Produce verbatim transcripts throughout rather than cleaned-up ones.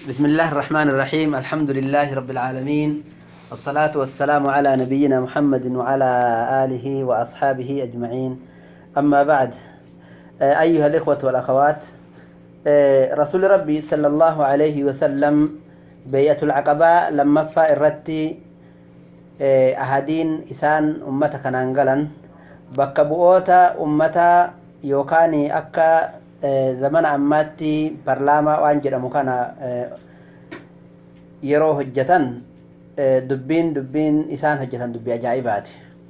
بسم الله الرحمن الرحيم. الحمد لله رب العالمين، الصلاة والسلام على نبينا محمد وعلى آله وأصحابه أجمعين. أما بعد، أيها الإخوة والأخوات، رسول ربي صلى الله عليه وسلم بيئة العقبة لما فا الرتي أهدين إسان أمتك نانقلا بكبؤوتا أمتا يوكاني أكا زمن أماتي برلاما وانجر مكانا يرو هجتان دبين دبين إسان هجتان دبي أجائبات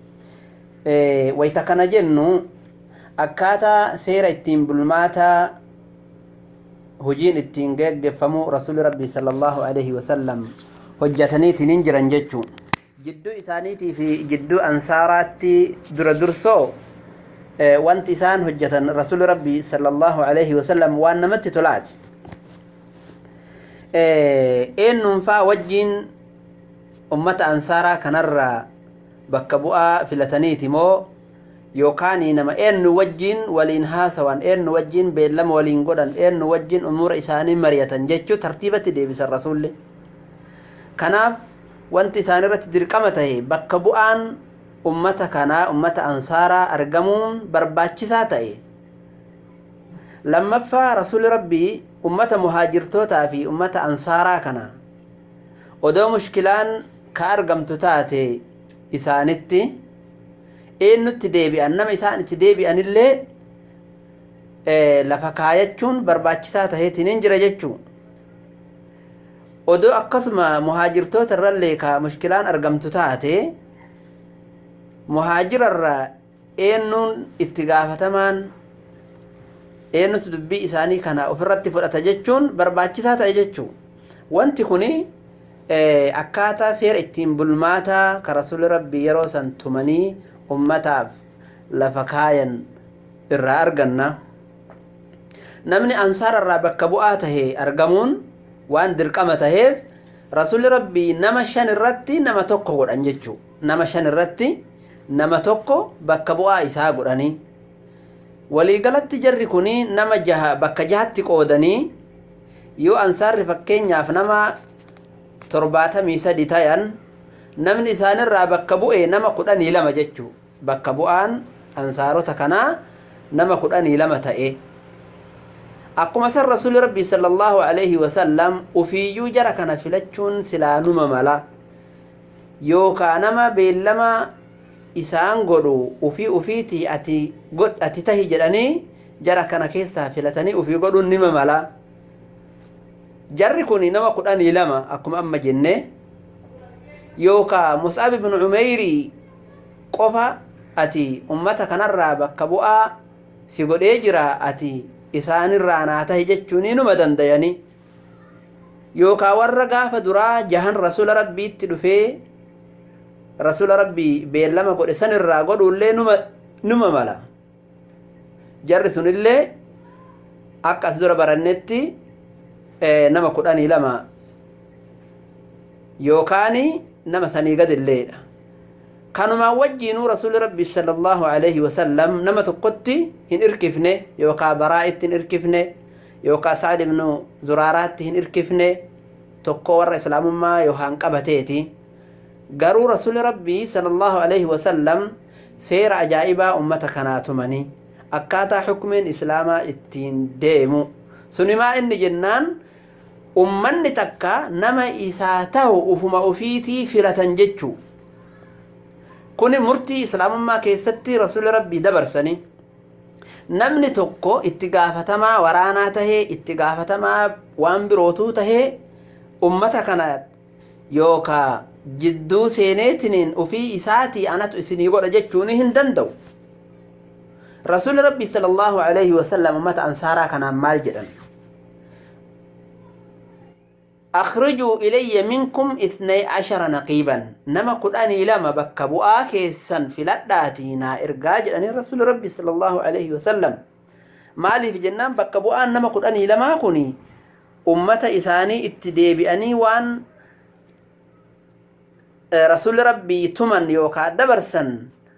ويتكنا جنو أكاتا سير اتين بلماتا هجين اتين قفمو رسول ربي صلى الله عليه وسلم هجتاني تننجران جتشو جدو إسانيتي في جدو أنصاراتي دردرسو وانت إسان هجة رسول ربي صلى الله عليه وسلم وان نمت تلات إن ننفع وجين أمة أنصارا كنرى بكبؤا في لتنيتي مو يوكاني نما إن نوجين ولينها سوان إن نوجين بيلم ولين قدن إن نوجين أمور إساني مرية جيتشو ترتيبة ديبس الرسول كناف وانت إساني رتدر قمته بكبؤان ummata kana ummata ansara argamuun barbaachisaa ta'e. Lammaffaa rasuul rabbii ummata muhaajirtootaa fi ummata ansaraa kana odoo mushkilaan ka argamtu taate isaanitti eenyutti deebi'an nama isaan itti deebi'anillee lafa kaayachuun barbaachisaa ta'eetiin hin jira jechuu. Odoo akkasuma muhaajirtoota irrallee ka mushkilaan argamtu taate muhaajira irraa eenyuun itti gaafatamaan eenyutu dubbii isaanii kana ofirratti fudhata jechuun barbaachisaa ta'e jechuu. Wanti kuni akkaataa seera ittiin bulmaataa ka rasuul rabbii yeroo san tumanii ummataaf lafa kaayan irraa arganna. Namni ansaara irraa bakka bu'aa tahee argamuun waan dirqama taheef rasuul rabbii nama shan irratti nama tokko godhan jechuu. Nama shan irratti nama tokko bakka bu'aa isaa godhanii waliigalatti jarri kuni nama jaha bakka jahatti qoodanii yoo ansaarri fakkeenyaaf nama torbaatamii sadi tayan namni isaanirraa bakka bu'e nama kudhanii lama jechuu. Bakka bu'aan ansaarota kanaa nama kudhanii lama ta'e. Akkuma san rasuul rabbii sallallahu alaihi wasallam ufiyyuu jara kana filachuun silaanuma mala yookaa nama beellama isaan godhu ufii ufiiti ati god ati tahi jedhanii jara kana keessaa filatanii ufii godhuun nima mala. Jarri kun nama kudhanii lama akkuma amma jenne yookaa Mus'ab ibn Umeyri qofa ati ummata kanarraa bakka bu'aa si godhee jira ati isaanirraa naa tahi jechuun numa dandayanii yookaa warra gaafa duraa jahan rasuula rabbiitti dhufee رسول ربي بيلما قد سن الراغد ولي نما نما مالا جرسون اللي أكاس دور برنتي اه نما قداني لما يوكاني نما سني قد الليل كانوا ما وجينوا رسول ربي صلى الله عليه وسلم نما تقطي هن اركفني يوكا برائت هن اركفني يوكا سعد بن زرارات هن اركفني تقور إسلام ما يوهان قبتيتي garuu rasuul rabbii sallallahu alaihi wasallam seera ajaa'ibaa ummata kanaa tumanii akkaataa hukumiin islaamaa ittiin deemu sunimaa inni jennaan ummanni takka nama isaa ta'u ufuma ufiitii filatan jechuu. Kuni murtii islaamummaa keessatti rasuul rabbii dabarsanii namni tokko itti gaafatamaa waraanaa tahee itti gaafatamaa waan birootuu tahee ummata kana yookaa jidduu seeneetiniin ufii isaatii anatu isinii godha jechuun hin danda'u. Rasuul rabbii sallallahu alaihi wasallam ummata ansaaraa kanaan maal jedhan? أخرجوا إلي منكم اثني عشر نقيبا نما قرآني لما بكبوا كيسا في لداتينا إرقاج أن رسول ربي صلى الله عليه وسلم مالي في جنان بكبوا نما قرآني لما كوني أمة إساني اتدي بأني وان رسول ربي تمن يوكا دبرسن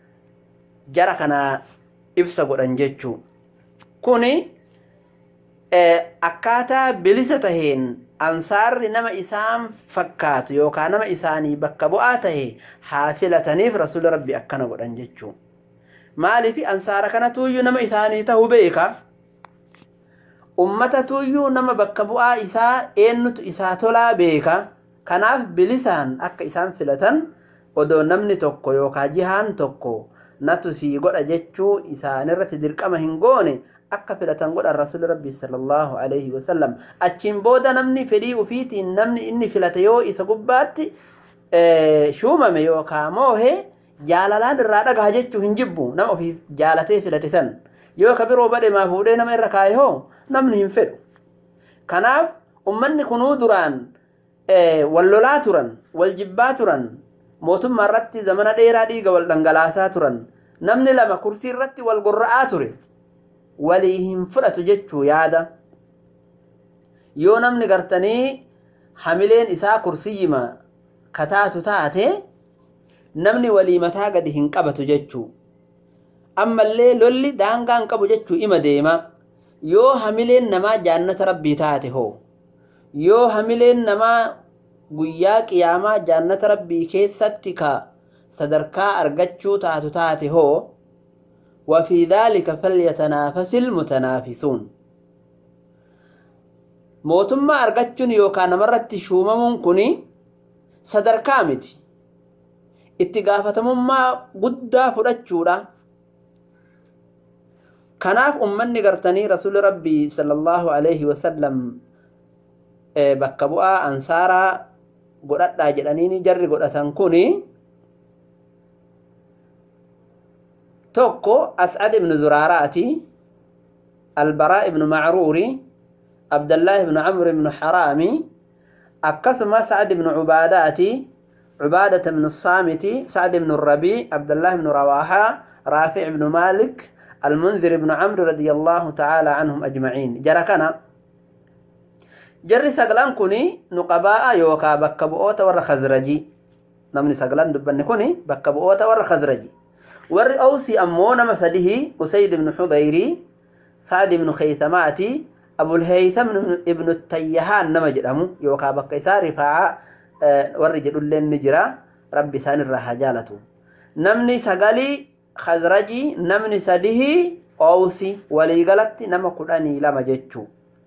جركنا إبسا قرآن جيتشو كوني akkaataa bilisa taheen ansaarri nama isaan fakkaatu yookaan nama isaanii bakka bu'aa tahe haa filataniif rasuulli rabbi akkana godhan jechuu. Maaliif ansaara kana tuyyuu nama isaanii tahuu beeka. Ummata tuyyuu nama bakka bu'aa isaa eenyutu isaa tolaa beeka. Kanaaf bilisaan akka isaan filatan odoo namni tokko yookaan jihaan tokko natu sii godha jechuu isaanirratti dirqama hin goone akka filatan godhan rasuulli rabbi sallallahu alaihi wasallam. Achiin booda namni fedhii ufiitiin namni inni filate yoo isa gubbaatti shuumame yookaan moohe jaalalaan irraa dhagaha jechuu hin jibbu nama ofii jaalatee filate san. Yoo ka biroo badhe maa fuudhee nama irra kaa'e hoo namni hin fedhu. Kanaaf ummanni kunuu duraan wal lolaa turan, wal jibbaa turan, mootummaa irratti zamana dheeraa dhiiga wal dhangalaasaa turan. Namni lama kursii irratti wal gorra'aa ture. Walii hin fudhatu jechuu yaada. Yoo namni gartanii hamileen isaa kursiyyima kataatu taate namni walii mataa gadi hin qabatu jechuu. Ammallee lolli daangaan qabu jechuu ima deema. Yoo hamileen namaa jaannata rabbii taate hoo. Yoo hamileen namaa guyyaa qiyaamaa jaannata rabbii keessatti ka sadarkaa argachuu taatu taate hoo. وفي ذلك فليتنافس المتنافسون. موتما أرغتشون يوكان مرت شوممون كوني صدر كامت اتقافة مما قد فرجورا. كناف أمني قرتني رسول ربي صلى الله عليه وسلم بكبوا أنصارا قرأت لاجرانيني جري قرأتان كوني توكو أسعد بن زراراتي البراء بن معروري عبد الله بن عمرو بن حرامي أكسم سعد بن عباداتي عبادة بن الصامتي سعد بن الربيع عبد الله بن رواحة رافع بن مالك المنذر بن عمرو رضي الله تعالى عنهم أجمعين. جركنا جري سقلان كوني نقباء يوكا بكبؤوت ور خزرجي نمني سقلان دبن كوني بكبؤوت ور خزرجي. ور أوسي أمونا مسده أسيد بن حضيري سعد بن خيثماتي أبو الهيثم ابن التيهان نمجرم يوكا بكيسار رفاعة أه ورجل اللين نجرى ربي سان الرحجالة. نمني سقالي خزرجي نمني سده أوسي ولي قلت نما قراني لما جتشو.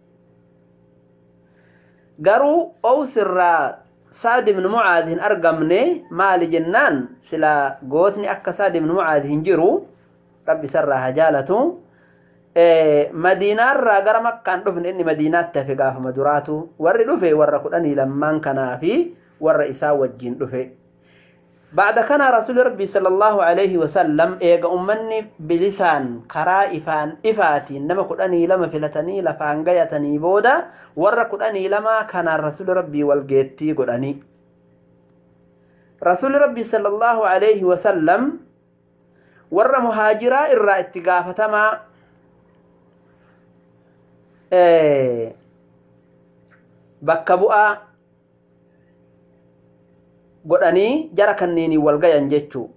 قروا أوسي الرا سعد بن معاذ أرقمني مال جنان سلا قوتني أكا سعد بن معاذ هنجرو ربي سرها جالته. إيه مدينة را مكان دفن إني مدينة تفقا فمدراتو ور دفي ور قراني لما كان في ور إساء وجين دفي. بعد كان رسول ربي صلى الله عليه وسلم إيقا أمني بلسان كرا إفان إفاتي نما قراني لما فلتني لفان غيتني بودا ور قراني لما كان رسول ربي والجيتي قراني. رسول ربي صلى الله عليه وسلم ور مهاجرا إرى اتقافة ما إيه بكبؤا قراني جرى كنيني والغيان جيتشو.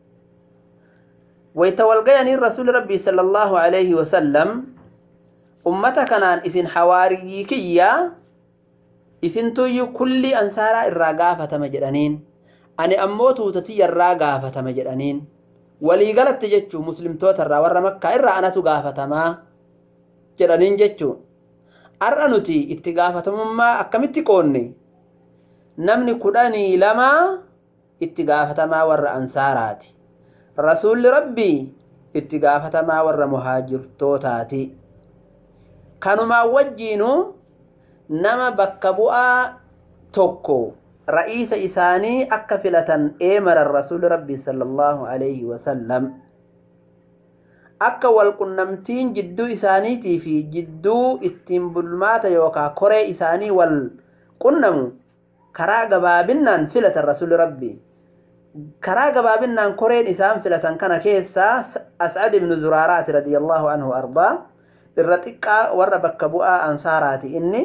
ويتوالغياني الرسول ربي صلى الله عليه وسلم أمتا كانان إسن حواري كيا إسن تويو كل أنسارا الراقافة مجرانين أني أموتو تتي الراقافة مجرانين ولي قالت جيتشو مسلم توتر ورى مكة إرى أنا تقافة ما جرانين جيتشو. أرأنتي اتقافة مما أكمتي كوني namni kudhanii lama itti gaafatamaa warra ansaaraati. Rasuulli rabbii itti gaafatamaa warra muhaajirtootaati. Kanumaa wajjiinu nama bakka bu'aa tokko ra'iisa isaanii akka filatan eemara rasuulli rabbii sallallahu alayhi wasallam. Akka walqunnamtiin jidduu isaaniitii fi jidduu ittiin bulmaata yookaa koree isaanii wal qunnamu karaa gabaabinaan filatan rasuulli rabbii. Karaa gabaabinaan koreen isaan filatan kana keessa As'ad ibn Zuraaraati radiyallahu anhu ardaa irra xiqqaa warra bakka bu'aa ansaaraati. Inni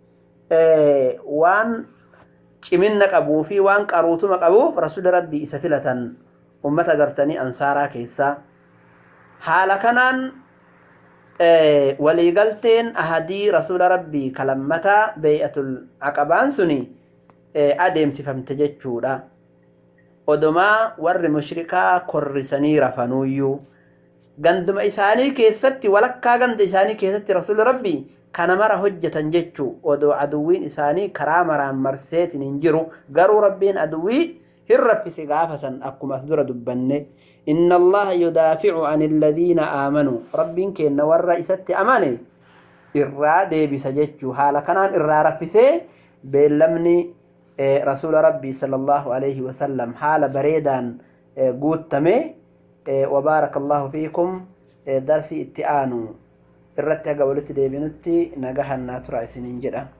waan ciminna qabuu fi waan qaruutuma qabuuf rasuulli rabbii isa filatan ummata gartanii ansaaraa keessa. Haala kanaan waliigalteen ahadii rasuula rabbii kalammataa bee'atul aqabaan suni adeemsifamte jechuudha. Odomaa warri mushrikaa korrisanii rafanuuyyuu ganduma isaanii keessatti walakkaa ganda isaanii keessatti rasuula rabbii kana mara hojjetan jechuu odoo aduwwiin isaanii karaa maraan marseetiin hin jiru garuu rabbiin aduwwii hin raffise gaafatan akkuma as dura dubbanne. إن الله يدافع عن الذين آمنوا ربين كين ورا إسات أماني إرادة بسجدوا حالا كانان إرادة رفسي بلمني رسول ربي صلى الله عليه وسلم حال بريدان قوت تمي وبارك الله فيكم درسي اتعانوا الرتة قولت دي بنتي نقها الناترع سنين جدا